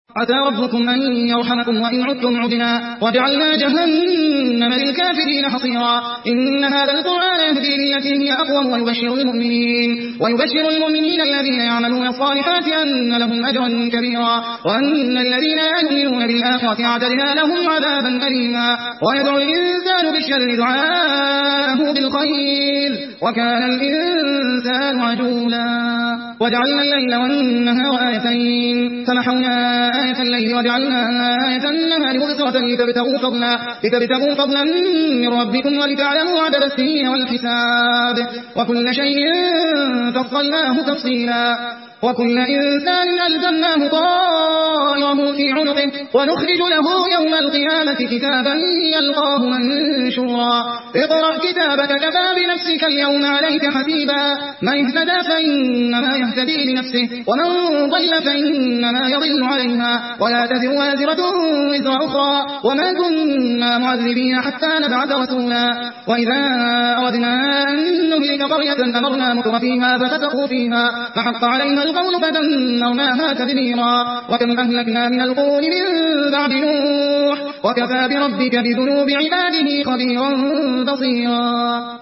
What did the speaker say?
عسى ربكم أن يرحمكم وإن عدتم عدنا وجعلنا جهنم للكافرين حصيرا إن هذا القرآن يهدي للتي هي أقوم ويبشر المؤمنين الذين يعملون الصالحات أن لهم أجرا كبيرا وأن الذين لا يؤمنون بالآخرة أعتدنا لهم عذابا أليما ويدعو الإنسان بالشر دعاءه بالخير وكان الإنسان عجولا وجعلنا الليل والنهار آيتين فمحونا آية الليل وجعلنا آية النهار مبصرة لتبتغوا فضلا من ربكم ولتعلموا عدد السنين والحساب وكل شيء فصلناه تفصيلا وكل إنسان ألزمناه طائره في عنقه ونخرج له يوم القيامة كتابا يلقاه منشورا اقرأ كتابك كفى بنفسك اليوم عليك حسيبا من اهتدى فإنما يهتدي لنفسه ومن ضل فإنما يضل عليها ولا تزر وازرة وزر أخرى وما كنا معذبين حتى نبعث رسولا وإذا أردنا أن نهلك قرية أمرنا متر فيها ففسقوا فيها فحق عليها القول فدمرناها تدميرا وكم أهلكنا من القرون من بعد نوح وكفى بربك بذنوب عباده خبيرا بصيرا